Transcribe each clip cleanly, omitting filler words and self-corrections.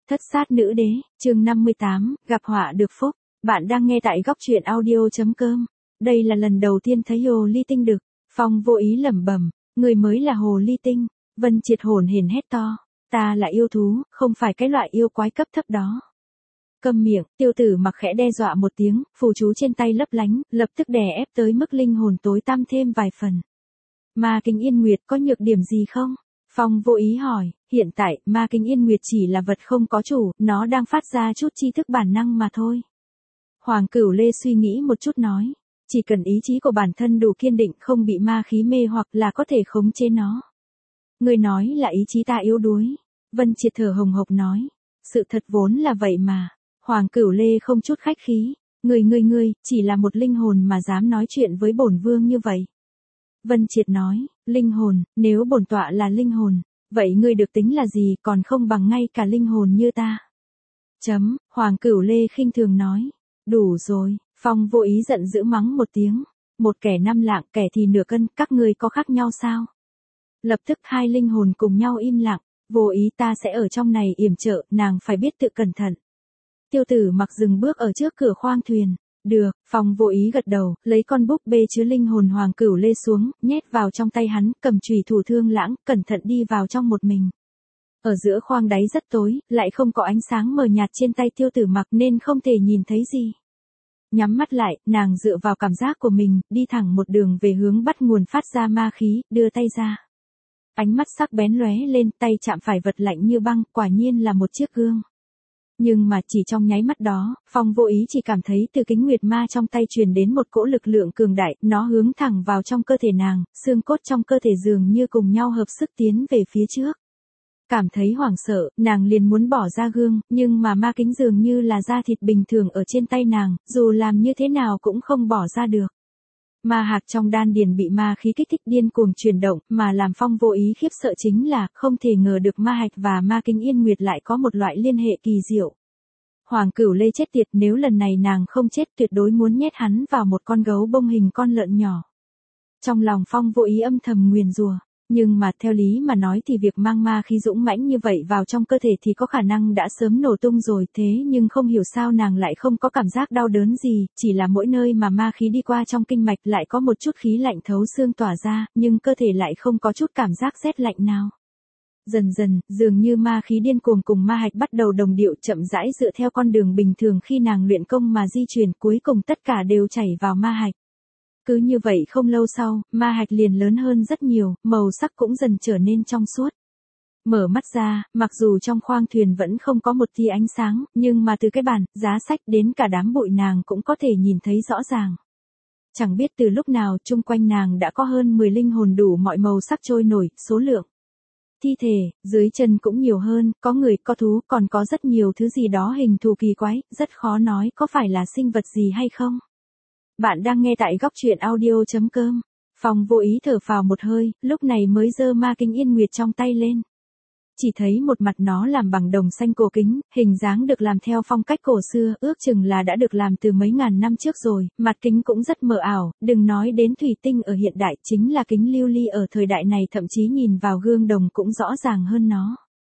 Thất sát nữ đế, chương 58, gặp họa được phúc. Bạn đang nghe tại góc truyện audio.com. Đây là lần đầu tiên thấy hồ ly tinh đực. Phong vô ý lẩm bẩm, người mới là hồ ly tinh. Vân Triệt hồn hển hét to, ta là yêu thú, không phải cái loại yêu quái cấp thấp đó. Câm miệng, Tiêu Tử Mặc khẽ đe dọa một tiếng, phù chú trên tay lấp lánh, lập tức đè ép tới mức linh hồn tối tăm thêm vài phần. Ma Kính Yên Nguyệt có nhược điểm gì không? Phong vô ý hỏi, hiện tại, Ma Kính Yên Nguyệt chỉ là vật không có chủ, nó đang phát ra chút tri thức bản năng mà thôi. Hoàng Cửu Lê suy nghĩ một chút nói, chỉ cần ý chí của bản thân đủ kiên định không bị ma khí mê hoặc là có thể khống chế nó. Người nói là ý chí ta yếu đuối. Vân Triệt thở hồng hộc nói, sự thật vốn là vậy mà. Hoàng Cửu Lê không chút khách khí, ngươi, chỉ là một linh hồn mà dám nói chuyện với bổn vương như vậy. Vân Triệt nói, linh hồn, nếu bổn tọa là linh hồn, vậy ngươi được tính là gì, còn không bằng ngay cả linh hồn như ta. Hoàng Cửu Lê khinh thường nói, đủ rồi. Phong vô ý giận dữ mắng một tiếng, một kẻ 5 lạng, kẻ thì nửa cân, các ngươi có khác nhau sao? Lập tức hai linh hồn cùng nhau im lặng, vô ý ta sẽ ở trong này yểm trợ, nàng phải biết tự cẩn thận. Tiêu Tử Mặc dừng bước ở trước cửa khoang thuyền. Được, Phong vô ý gật đầu, lấy con búp bê chứa linh hồn Hoàng Cửu Lê xuống, nhét vào trong tay hắn, cầm chùy thủ Thương Lãng, cẩn thận đi vào trong một mình. Ở giữa khoang đáy rất tối, lại không có ánh sáng mờ nhạt trên tay Tiêu Tử Mặc nên không thể nhìn thấy gì. Nhắm mắt lại, nàng dựa vào cảm giác của mình, đi thẳng một đường về hướng bắt nguồn phát ra ma khí, đưa tay ra. Ánh mắt sắc bén lóe lên, tay chạm phải vật lạnh như băng, quả nhiên là một chiếc gương. Nhưng mà chỉ trong nháy mắt đó, Phong vô ý chỉ cảm thấy từ kính nguyệt ma trong tay truyền đến một cỗ lực lượng cường đại, nó hướng thẳng vào trong cơ thể nàng, xương cốt trong cơ thể dường như cùng nhau hợp sức tiến về phía trước. Cảm thấy hoảng sợ, nàng liền muốn bỏ ra gương, nhưng mà ma kính dường như là da thịt bình thường ở trên tay nàng, dù làm như thế nào cũng không bỏ ra được. Ma hạt trong đan điền bị ma khí kích thích điên cuồng chuyển động, mà làm Phong vô ý khiếp sợ chính là, không thể ngờ được ma hạch và Ma Kính Yên Nguyệt lại có một loại liên hệ kỳ diệu. Hoàng Cửu Lê chết tiệt, nếu lần này nàng không chết tuyệt đối muốn nhét hắn vào một con gấu bông hình con lợn nhỏ. Trong lòng Phong vô ý âm thầm nguyền rủa. Nhưng mà theo lý mà nói thì việc mang ma khí dũng mãnh như vậy vào trong cơ thể thì có khả năng đã sớm nổ tung rồi, thế nhưng không hiểu sao nàng lại không có cảm giác đau đớn gì, chỉ là mỗi nơi mà ma khí đi qua trong kinh mạch lại có một chút khí lạnh thấu xương tỏa ra, nhưng cơ thể lại không có chút cảm giác rét lạnh nào. Dần dần, dường như ma khí điên cuồng cùng ma hạch bắt đầu đồng điệu chậm rãi dựa theo con đường bình thường khi nàng luyện công mà di chuyển, cuối cùng tất cả đều chảy vào ma hạch. Cứ như vậy không lâu sau, ma hạch liền lớn hơn rất nhiều, màu sắc cũng dần trở nên trong suốt. Mở mắt ra, mặc dù trong khoang thuyền vẫn không có một tia ánh sáng, nhưng mà từ cái bàn, giá sách đến cả đám bụi nàng cũng có thể nhìn thấy rõ ràng. Chẳng biết từ lúc nào chung quanh nàng đã có hơn 10 linh hồn đủ mọi màu sắc trôi nổi, số lượng. Thi thể, dưới chân cũng nhiều hơn, có người, có thú, còn có rất nhiều thứ gì đó hình thù kỳ quái, rất khó nói có phải là sinh vật gì hay không. Bạn đang nghe tại góc truyện audio.com. Phong vô ý thở phào một hơi, lúc này mới giơ Ma Kính Yên Nguyệt trong tay lên. Chỉ thấy một mặt nó làm bằng đồng xanh cổ kính, hình dáng được làm theo phong cách cổ xưa, ước chừng là đã được làm từ mấy ngàn năm trước rồi, mặt kính cũng rất mờ ảo, đừng nói đến thủy tinh ở hiện đại, chính là kính lưu ly ở thời đại này thậm chí nhìn vào gương đồng cũng rõ ràng hơn nó.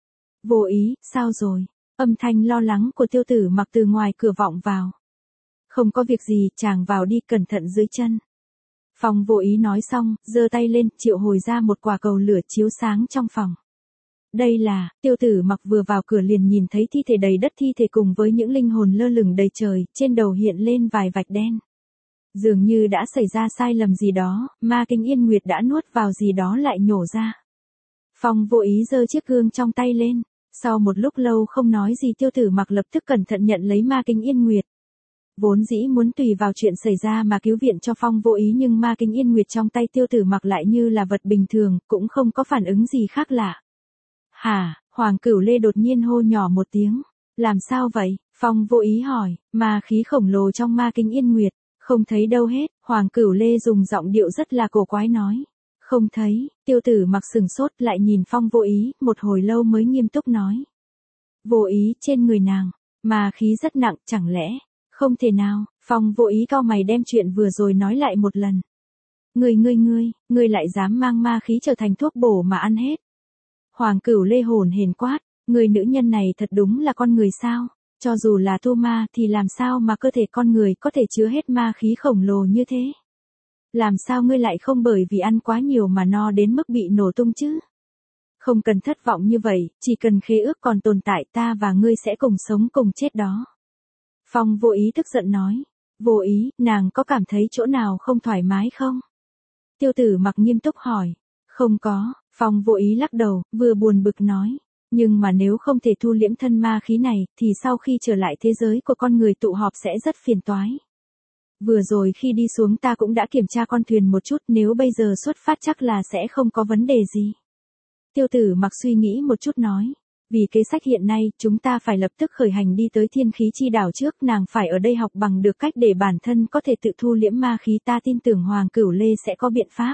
Vô ý, sao rồi? Âm thanh lo lắng của Tiêu Tử Mặc từ ngoài cửa vọng vào. Không có việc gì, chàng vào đi, cẩn thận dưới chân. Phong vô ý nói xong, giơ tay lên, triệu hồi ra một quả cầu lửa chiếu sáng trong phòng. Đây là, Tiêu Tử Mặc vừa vào cửa liền nhìn thấy thi thể đầy đất, thi thể cùng với những linh hồn lơ lửng đầy trời, trên đầu hiện lên vài vạch đen. Dường như đã xảy ra sai lầm gì đó, Ma Kính Yên Nguyệt đã nuốt vào gì đó lại nhổ ra. Phong vô ý giơ chiếc gương trong tay lên, sau một lúc lâu không nói gì Tiêu Tử Mặc lập tức cẩn thận nhận lấy Ma Kính Yên Nguyệt. Vốn dĩ muốn tùy vào chuyện xảy ra mà cứu viện cho Phong vô ý, nhưng Ma Kính Yên Nguyệt trong tay Tiêu Tử Mặc lại như là vật bình thường, cũng không có phản ứng gì khác lạ. Hả? Hoàng Cửu Lê đột nhiên hô nhỏ một tiếng. Làm sao vậy? Phong vô ý hỏi, ma khí khổng lồ trong Ma Kính Yên Nguyệt. Không thấy đâu hết, Hoàng Cửu Lê dùng giọng điệu rất là cổ quái nói. Không thấy, Tiêu Tử Mặc sừng sốt lại nhìn Phong vô ý, một hồi lâu mới nghiêm túc nói. Vô ý, trên người nàng, ma khí rất nặng, chẳng lẽ? Không thể nào, Phong vô ý cau mày đem chuyện vừa rồi nói lại một lần. Ngươi lại dám mang ma khí trở thành thuốc bổ mà ăn hết. Hoàng Cửu Lê hồn hển quát, Người nữ nhân này thật đúng là con người sao? Cho dù là tu ma thì làm sao mà cơ thể con người có thể chứa hết ma khí khổng lồ như thế? Làm sao ngươi lại không bởi vì ăn quá nhiều mà no đến mức bị nổ tung chứ? Không cần thất vọng như vậy, chỉ cần khế ước còn tồn tại ta và ngươi sẽ cùng sống cùng chết đó. Phong vô ý tức giận nói. Vô ý, nàng có cảm thấy chỗ nào không thoải mái không? Tiêu tử mặc nghiêm túc hỏi. Không có, Phong vô ý lắc đầu, vừa buồn bực nói. Nhưng mà nếu không thể thu liễm thân ma khí này, thì sau khi trở lại thế giới của con người tụ họp sẽ rất phiền toái. Vừa rồi khi đi xuống ta cũng đã kiểm tra con thuyền một chút, nếu bây giờ xuất phát chắc là sẽ không có vấn đề gì. Tiêu tử mặc suy nghĩ một chút nói. Vì kế sách hiện nay, chúng ta phải lập tức khởi hành đi tới thiên khí chi đảo trước, nàng phải ở đây học bằng được cách để bản thân có thể tự thu liễm ma khí, ta tin tưởng Hoàng Cửu Lê sẽ có biện pháp.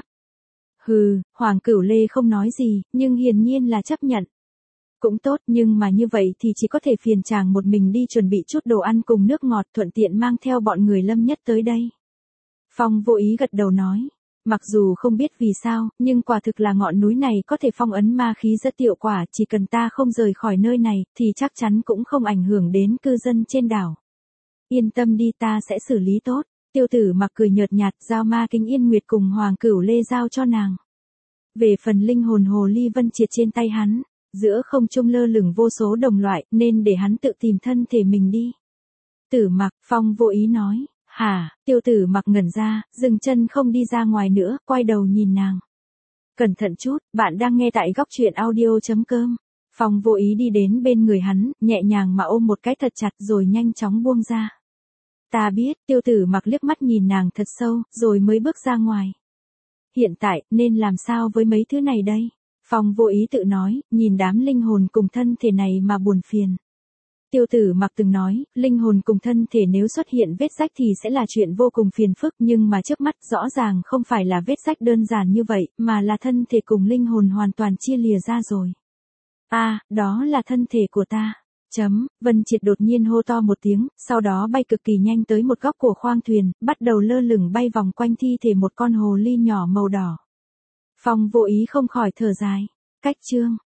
Hừ, Hoàng Cửu Lê không nói gì, nhưng hiển nhiên là chấp nhận. Cũng tốt, nhưng mà như vậy thì chỉ có thể phiền chàng một mình đi chuẩn bị chút đồ ăn cùng nước ngọt, thuận tiện mang theo bọn người Lâm Nhất tới đây. Phong vô ý gật đầu nói. Mặc dù không biết vì sao, nhưng quả thực là ngọn núi này có thể phong ấn ma khí rất hiệu quả, chỉ cần ta không rời khỏi nơi này, thì chắc chắn cũng không ảnh hưởng đến cư dân trên đảo. Yên tâm đi, ta sẽ xử lý tốt. Tiêu tử mặc cười nhợt nhạt, giao ma kính Yên Nguyệt cùng Hoàng Cửu Lê giao cho nàng. Về phần linh hồn hồ ly vân triệt trên tay hắn, giữa không trung lơ lửng vô số đồng loại, nên để hắn tự tìm thân thể mình đi. Tử mặc, Phong vô ý nói. Hả, tiêu tử mặc ngẩn ra, dừng chân không đi ra ngoài nữa, quay đầu nhìn nàng. Cẩn thận chút, bạn đang nghe tại góc truyện audio.com. Phong vô ý đi đến bên người hắn, nhẹ nhàng mà ôm một cái thật chặt rồi nhanh chóng buông ra. Ta biết, tiêu tử mặc liếc mắt nhìn nàng thật sâu, rồi mới bước ra ngoài. Hiện tại, nên làm sao với mấy thứ này đây? Phong vô ý tự nói, nhìn đám linh hồn cùng thân thể này mà buồn phiền. Tiêu tử mặc từng nói, linh hồn cùng thân thể nếu xuất hiện vết rách thì sẽ là chuyện vô cùng phiền phức, nhưng mà trước mắt rõ ràng không phải là vết rách đơn giản như vậy, mà là thân thể cùng linh hồn hoàn toàn chia lìa ra rồi. Đó là thân thể của ta. Vân Triệt đột nhiên hô to một tiếng, sau đó bay cực kỳ nhanh tới một góc của khoang thuyền, bắt đầu lơ lửng bay vòng quanh thi thể một con hồ ly nhỏ màu đỏ. Phong vô ý không khỏi thở dài. Cách chương